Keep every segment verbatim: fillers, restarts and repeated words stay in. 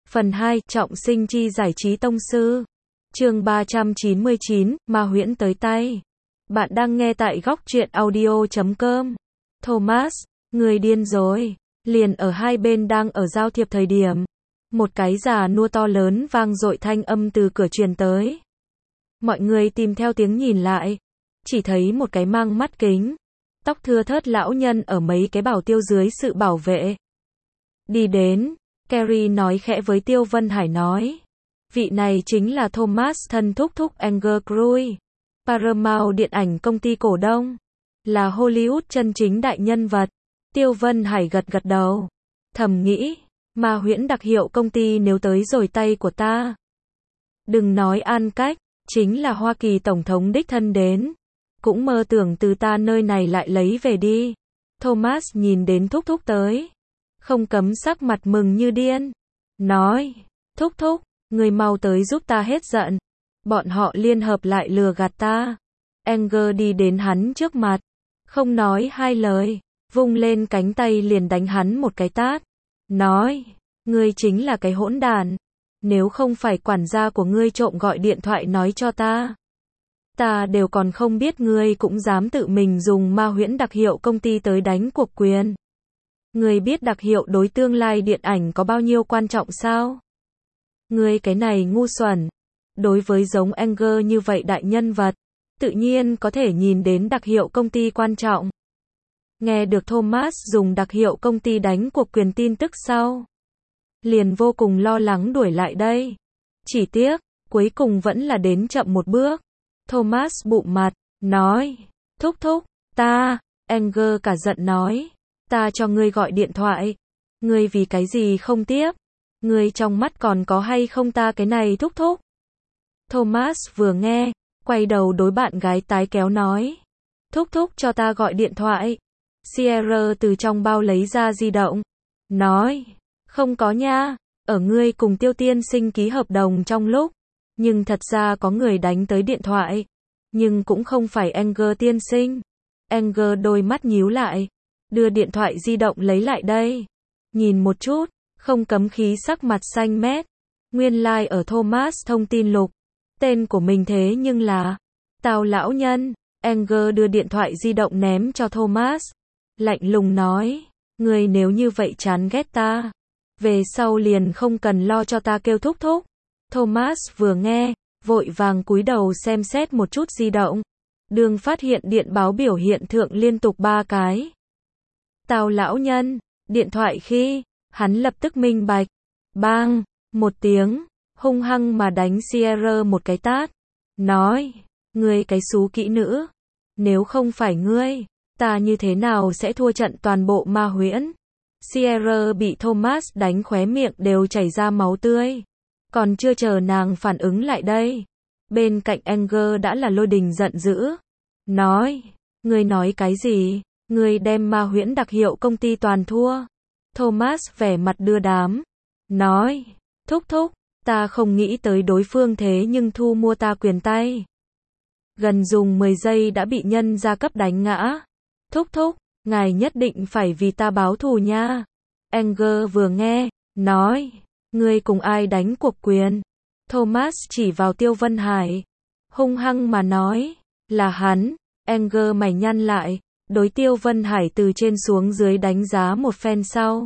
Phần hai, trọng sinh chi giải trí tông sư. Chương ba trăm chín mươi chín, ma huyễn tới tay. Bạn đang nghe tại góc truyện audio chấm com. Thomas, người điên rồi. Liền ở hai bên đang ở giao thiệp thời điểm, một cái già nua to lớn vang dội thanh âm từ cửa truyền tới. Mọi người tìm theo tiếng nhìn lại, chỉ thấy một cái mang mắt kính, tóc thưa thớt lão nhân ở mấy cái bảo tiêu dưới sự bảo vệ. Đi đến, Carrie nói khẽ với Tiêu Vân Hải nói. Vị này chính là Thomas thân thúc thúc Anger Cruz, Paramount điện ảnh công ty cổ đông, là Hollywood chân chính đại nhân vật. Tiêu Vân Hải gật gật đầu, thầm nghĩ, ma huyễn đặc hiệu công ty nếu tới rồi tay của ta. Đừng nói An Cách, chính là Hoa Kỳ Tổng thống đích thân đến, cũng mơ tưởng từ ta nơi này lại lấy về đi. Thomas nhìn đến thúc thúc tới, không cấm sắc mặt mừng như điên, nói, thúc thúc, người mau tới giúp ta hết giận, bọn họ liên hợp lại lừa gạt ta. Anger đi đến hắn trước mặt, không nói hai lời, vung lên cánh tay liền đánh hắn một cái tát, nói, ngươi chính là cái hỗn đản, nếu không phải quản gia của ngươi trộm gọi điện thoại nói cho ta, ta đều còn không biết ngươi cũng dám tự mình dùng ma huyễn đặc hiệu công ty tới đánh cuộc quyền. Ngươi biết đặc hiệu đối tương lai điện ảnh có bao nhiêu quan trọng sao? Ngươi cái này ngu xuẩn. Đối với giống Anger như vậy đại nhân vật, tự nhiên có thể nhìn đến đặc hiệu công ty quan trọng. Nghe được Thomas dùng đặc hiệu công ty đánh cuộc quyền tin tức sau, liền vô cùng lo lắng đuổi lại đây. Chỉ tiếc, cuối cùng vẫn là đến chậm một bước. Thomas bụng mặt, nói, thúc thúc, ta, Anger cả giận nói, ta cho ngươi gọi điện thoại, ngươi vì cái gì không tiếp, ngươi trong mắt còn có hay không ta cái này thúc thúc. Thomas vừa nghe, quay đầu đối bạn gái tái kéo nói, thúc thúc cho ta gọi điện thoại. Sierra từ trong bao lấy ra di động, nói, không có nha, ở ngươi cùng Tiêu tiên sinh ký hợp đồng trong lúc, nhưng thật ra có người đánh tới điện thoại, nhưng cũng không phải Anger tiên sinh. Anger đôi mắt nhíu lại, đưa điện thoại di động lấy lại đây, nhìn một chút, không cấm khí sắc mặt xanh mét, nguyên lai like ở Thomas thông tin lục, tên của mình thế nhưng là, Tào lão nhân. Anger đưa điện thoại di động ném cho Thomas, lạnh lùng nói, ngươi nếu như vậy chán ghét ta, về sau liền không cần lo cho ta kêu thúc thúc. Thomas vừa nghe, vội vàng cúi đầu xem xét một chút di động, đương phát hiện điện báo biểu hiện thượng liên tục ba cái. Tào lão nhân, điện thoại khi, hắn lập tức minh bạch, bang, một tiếng, hung hăng mà đánh Sierra một cái tát, nói, ngươi cái xú kỹ nữ, nếu không phải ngươi, ta như thế nào sẽ thua trận toàn bộ ma huyễn. Sierra bị Thomas đánh khóe miệng đều chảy ra máu tươi, còn chưa chờ nàng phản ứng lại đây, bên cạnh Anger đã là lôi đình giận dữ, nói, ngươi nói cái gì, ngươi đem ma huyễn đặc hiệu công ty toàn thua. Thomas vẻ mặt đưa đám, nói, thúc thúc, ta không nghĩ tới đối phương thế nhưng thu mua ta quyền tay. Gần dùng mười giây đã bị nhân gia cấp đánh ngã. Thúc thúc, ngài nhất định phải vì ta báo thù nha. Anger vừa nghe, nói, ngươi cùng ai đánh cuộc quyền? Thomas chỉ vào Tiêu Vân Hải, hung hăng mà nói, là hắn. Anger mày nhăn lại, đối Tiêu Vân Hải từ trên xuống dưới đánh giá một phen sau,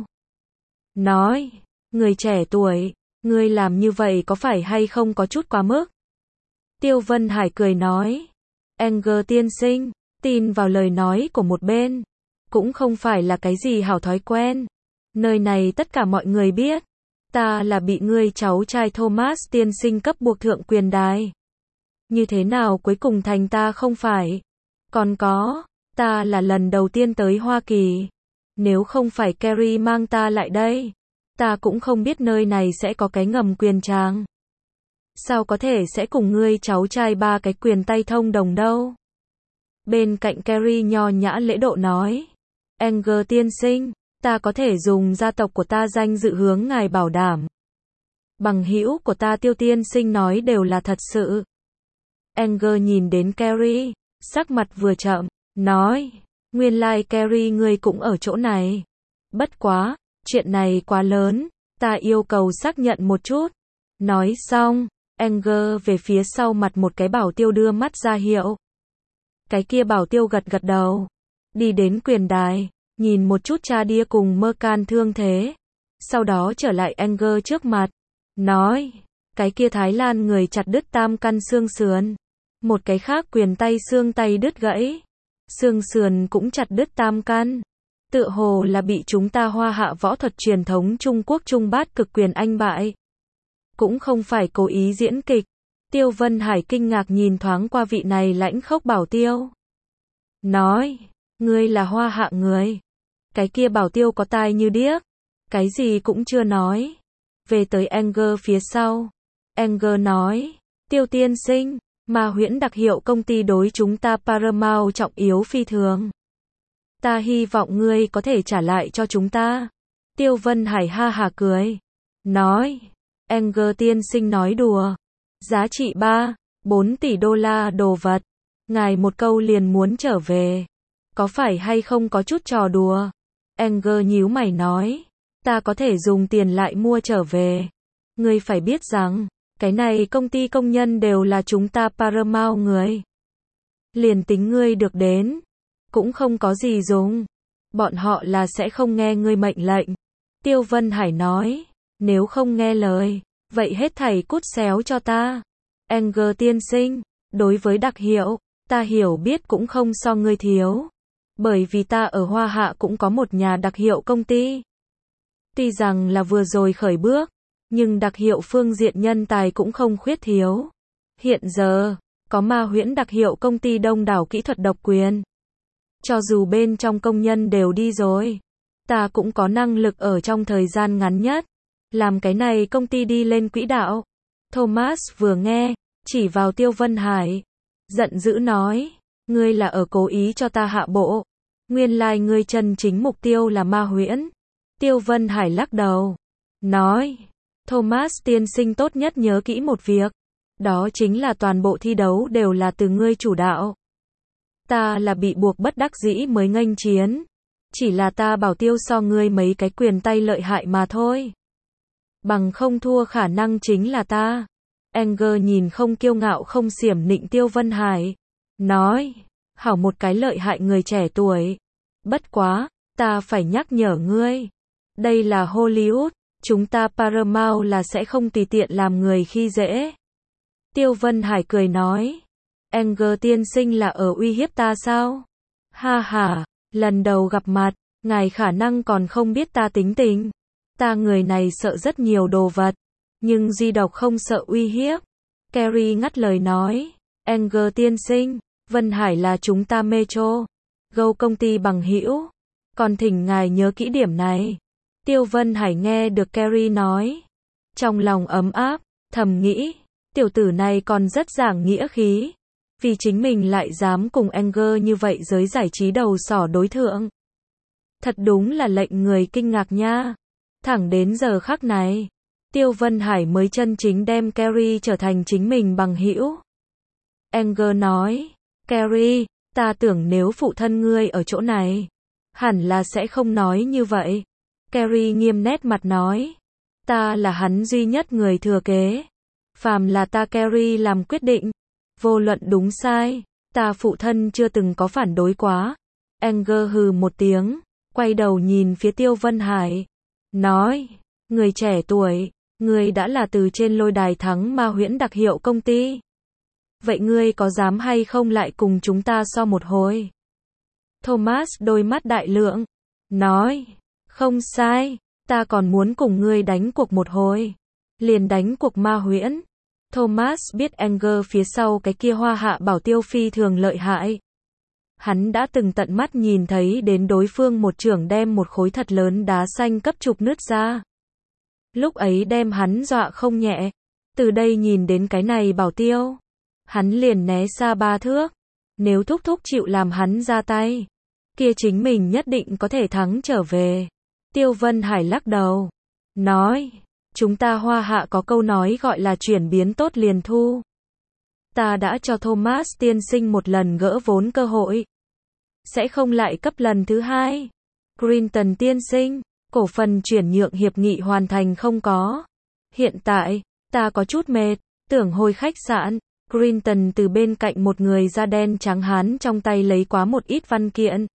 nói, người trẻ tuổi, ngươi làm như vậy có phải hay không có chút quá mức? Tiêu Vân Hải cười nói, Anger tiên sinh, tin vào lời nói của một bên, cũng không phải là cái gì hảo thói quen. Nơi này tất cả mọi người biết, ta là bị ngươi cháu trai Thomas tiên sinh cấp buộc thượng quyền đài. Như thế nào cuối cùng thành ta không phải? Còn có, ta là lần đầu tiên tới Hoa Kỳ. Nếu không phải Carrie mang ta lại đây, ta cũng không biết nơi này sẽ có cái ngầm quyền tràng. Sao có thể sẽ cùng ngươi cháu trai ba cái quyền tay thông đồng đâu? Bên cạnh Carrie nho nhã lễ độ nói, Anger tiên sinh, ta có thể dùng gia tộc của ta danh dự hướng ngài bảo đảm. Bằng hữu của ta Tiêu tiên sinh nói đều là thật sự. Anger nhìn đến Carrie, sắc mặt vừa chậm, nói, nguyên lai like Carrie ngươi cũng ở chỗ này. Bất quá, chuyện này quá lớn, Ta yêu cầu xác nhận một chút. Nói xong, Anger về phía sau mặt một cái bảo tiêu đưa mắt ra hiệu. Cái kia bảo tiêu gật gật đầu. Đi đến quyền đài, nhìn một chút cha đia cùng Mercan thương thế. Sau đó trở lại Anger trước mặt. Nói, cái kia Thái Lan người chặt đứt tam căn xương sườn. Một cái khác quyền tay xương tay đứt gãy. Xương sườn cũng chặt đứt tam căn. Tựa hồ là bị chúng ta Hoa Hạ võ thuật truyền thống Trung Quốc Trung Bát cực quyền anh bại. Cũng không phải cố ý diễn kịch. Tiêu Vân Hải kinh ngạc nhìn thoáng qua vị này lãnh khốc bảo tiêu. Nói, ngươi là Hoa Hạ người. Cái kia bảo tiêu có tai như điếc. Cái gì cũng chưa nói. Về tới Anger phía sau. Anger nói, Tiêu tiên sinh, Ma Huyễn đặc hiệu công ty đối chúng ta Paramount trọng yếu phi thường. Ta hy vọng ngươi có thể trả lại cho chúng ta. Tiêu Vân Hải ha hà cười. Nói, Anger tiên sinh nói đùa. Giá trị ba, bốn tỷ đô la đồ vật. Ngài một câu liền muốn trở về. Có phải hay không có chút trò đùa? Anger nhíu mày nói. Ta có thể dùng tiền lại mua trở về. Ngươi phải biết rằng, cái này công ty công nhân đều là chúng ta Paramount người. Liền tính ngươi được đến, cũng không có gì dùng. Bọn họ là sẽ không nghe ngươi mệnh lệnh. Tiêu Vân Hải nói, nếu không nghe lời, vậy hết thảy cút xéo cho ta. Anger tiên sinh, đối với đặc hiệu, ta hiểu biết cũng không so ngươi thiếu. Bởi vì ta ở Hoa Hạ cũng có một nhà đặc hiệu công ty. Tuy rằng là vừa rồi khởi bước, nhưng đặc hiệu phương diện nhân tài cũng không khuyết thiếu. Hiện giờ, có Ma Huyễn đặc hiệu công ty đông đảo kỹ thuật độc quyền. Cho dù bên trong công nhân đều đi rồi, ta cũng có năng lực ở trong thời gian ngắn nhất, làm cái này công ty đi lên quỹ đạo. Thomas vừa nghe, chỉ vào Tiêu Vân Hải, giận dữ nói, ngươi là ở cố ý cho ta hạ bộ. Nguyên lai like ngươi chân chính mục tiêu là Ma Huyễn. Tiêu Vân Hải lắc đầu, nói, Thomas tiên sinh tốt nhất nhớ kỹ một việc, đó chính là toàn bộ thi đấu đều là từ ngươi chủ đạo. Ta là bị buộc bất đắc dĩ mới nghênh chiến, chỉ là ta bảo tiêu so ngươi mấy cái quyền tay lợi hại mà thôi. Bằng không thua khả năng chính là ta. Anger nhìn không kiêu ngạo không xiểm nịnh Tiêu Vân Hải, nói, hảo một cái lợi hại người trẻ tuổi. Bất quá, ta phải nhắc nhở ngươi, đây là Hollywood, chúng ta Paramount là sẽ không tùy tiện làm người khi dễ. Tiêu Vân Hải cười nói, Anger tiên sinh là ở uy hiếp ta sao? Ha ha, lần đầu gặp mặt, ngài khả năng còn không biết ta tính tình. Ta người này sợ rất nhiều đồ vật, nhưng duy độc không sợ uy hiếp. Carrie ngắt lời nói, Anger tiên sinh, Vân Hải là chúng ta Metro Go công ty bằng hữu, còn thỉnh ngài nhớ kỹ điểm này. Tiêu Vân Hải nghe được Carrie nói, trong lòng ấm áp, thầm nghĩ, tiểu tử này còn rất giảng nghĩa khí, vì chính mình lại dám cùng Anger như vậy giới giải trí đầu sỏ đối thượng. Thật đúng là lệnh người kinh ngạc nha. Thẳng đến giờ khắc này, Tiêu Vân Hải mới chân chính đem Carrie trở thành chính mình bằng hữu. Anger nói, Carrie, ta tưởng nếu phụ thân ngươi ở chỗ này, hẳn là sẽ không nói như vậy. Carrie nghiêm nét mặt nói, ta là hắn duy nhất người thừa kế. Phàm là ta Carrie làm quyết định, vô luận đúng sai, ta phụ thân chưa từng có phản đối quá. Anger hừ một tiếng, quay đầu nhìn phía Tiêu Vân Hải, nói, người trẻ tuổi, ngươi đã là từ trên lôi đài thắng Ma Huyễn đặc hiệu công ty. Vậy ngươi có dám hay không lại cùng chúng ta so một hồi? Thomas đôi mắt đại lượng, nói, không sai, ta còn muốn cùng ngươi đánh cuộc một hồi. Liền đánh cuộc Ma Huyễn. Thomas biết Anger phía sau cái kia Hoa Hạ bảo tiêu phi thường lợi hại. Hắn đã từng tận mắt nhìn thấy đến đối phương một chưởng đem một khối thật lớn đá xanh cấp chụp nứt ra. Lúc ấy đem hắn dọa không nhẹ. Từ đây nhìn đến cái này bảo tiêu, hắn liền né xa ba thước. Nếu thúc thúc chịu làm hắn ra tay, kia chính mình nhất định có thể thắng trở về. Tiêu Vân Hải lắc đầu, nói, chúng ta Hoa Hạ có câu nói gọi là chuyển biến tốt liền thu. Ta đã cho Thomas tiên sinh một lần gỡ vốn cơ hội, sẽ không lại cấp lần thứ hai. Clinton tiên sinh, Cổ phần chuyển nhượng hiệp nghị hoàn thành không có. Hiện tại, ta có chút mệt, tưởng hồi khách sạn. Clinton từ bên cạnh một người da đen trắng hán trong tay lấy quá một ít văn kiện.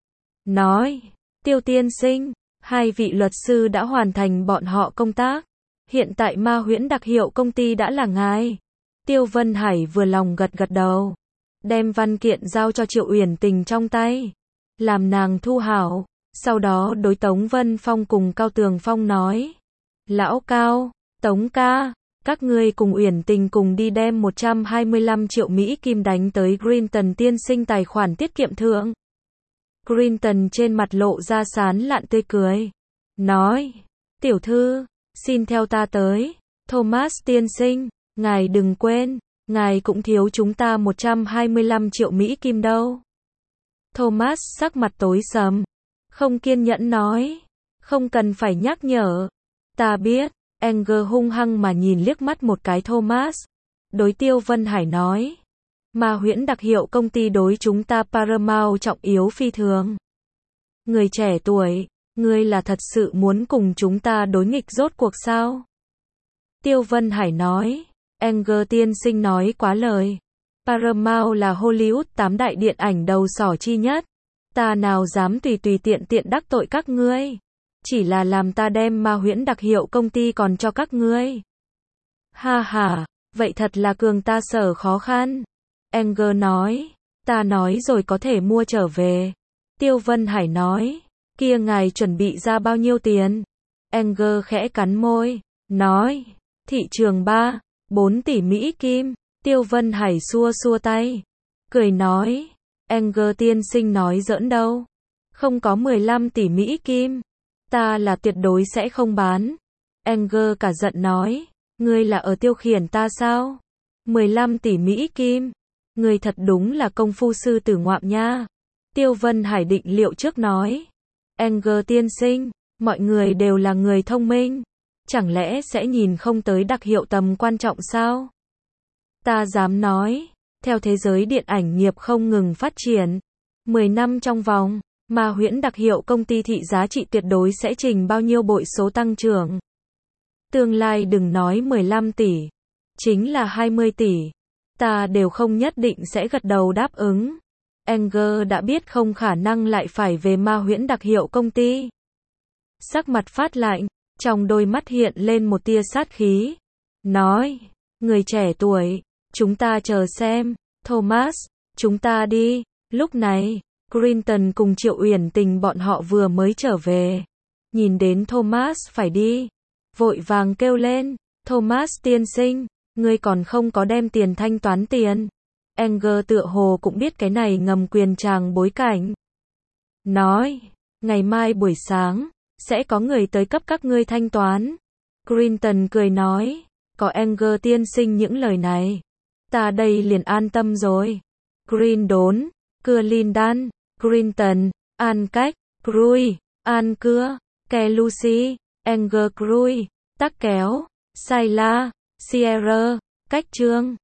Nói, Tiêu tiên sinh, hai vị luật sư đã hoàn thành bọn họ công tác. Hiện tại Ma Huyễn đặc hiệu công ty đã là ngài. Tiêu Vân Hải vừa lòng gật gật đầu. Đem văn kiện giao cho Triệu Uyển Tình trong tay. Làm nàng thu hảo. Sau đó đối Tống Vân Phong cùng Cao Tường Phong nói. Lão Cao, Tống ca, các ngươi cùng Uyển Tình cùng đi đem một trăm hai mươi lăm triệu Mỹ Kim đánh tới Clinton tiên sinh tài khoản tiết kiệm thượng. Clinton trên mặt lộ ra sán lạn tươi cười. Nói, tiểu thư, xin theo ta tới. Thomas tiên sinh, ngài đừng quên, ngài cũng thiếu chúng ta một trăm hai mươi lăm triệu Mỹ Kim đâu. Thomas sắc mặt tối sầm. Không kiên nhẫn nói. Không cần phải nhắc nhở. Ta biết. Anger hung hăng mà nhìn liếc mắt một cái Thomas. Đối Tiêu Vân Hải nói. Ma Huyễn đặc hiệu công ty đối chúng ta Paramount trọng yếu phi thường. Người trẻ tuổi, ngươi là thật sự muốn cùng chúng ta đối nghịch rốt cuộc sao? Tiêu Vân Hải nói. Anger tiên sinh nói quá lời. Paramount là Hollywood tám đại điện ảnh đầu sỏ chi nhất. Ta nào dám tùy tùy tiện tiện đắc tội các ngươi. Chỉ là làm ta đem Ma Huyễn đặc hiệu công ty còn cho các ngươi. Ha ha, vậy thật là cường ta sở khó khăn. Anger nói. Ta nói rồi có thể mua trở về. Tiêu Vân Hải nói. Kia ngài chuẩn bị ra bao nhiêu tiền? Anger khẽ cắn môi. Nói. Thị trường ba, bốn tỷ Mỹ Kim. Tiêu Vân Hải xua xua tay. Cười nói. Anger tiên sinh nói giỡn đâu. Không có mười lăm tỷ Mỹ Kim. Ta là tuyệt đối sẽ không bán. Anger cả giận nói. Ngươi là ở tiêu khiển ta sao? mười lăm tỷ Mỹ Kim. Ngươi thật đúng là công phu sư tử ngoạm nha. Tiêu Vân Hải định liệu trước nói. Anger tiên sinh, mọi người đều là người thông minh. Chẳng lẽ sẽ nhìn không tới đặc hiệu tầm quan trọng sao? Ta dám nói. Theo thế giới điện ảnh nghiệp không ngừng phát triển. mười năm trong vòng. Ma Huyễn đặc hiệu công ty thị giá trị tuyệt đối sẽ trình bao nhiêu bội số tăng trưởng. Tương lai đừng nói mười lăm tỷ. Chính là hai mươi tỷ. Ta đều không nhất định sẽ gật đầu đáp ứng. Anger đã biết không khả năng lại phải về Ma Huyễn đặc hiệu công ty. Sắc mặt phát lạnh, trong đôi mắt hiện lên một tia sát khí. Nói, người trẻ tuổi, chúng ta chờ xem. Thomas, chúng ta đi. Lúc này, Clinton cùng Triệu Uyển Tình bọn họ vừa mới trở về. Nhìn đến Thomas phải đi. Vội vàng kêu lên. Thomas tiên sinh, ngươi còn không có đem tiền thanh toán tiền. Anger tựa hồ cũng biết cái này ngầm quyền tràng bối cảnh. Nói, ngày mai buổi sáng, sẽ có người tới cấp các ngươi thanh toán. Clinton cười nói, có Anger tiên sinh những lời này. Ta đây liền an tâm rồi. Green đốn, cưa Lin đan, Clinton, An cách, Crui, An cưa, Ke Lucy, Anger Crui, tắc kéo, Sayla, Sierra, cách trương.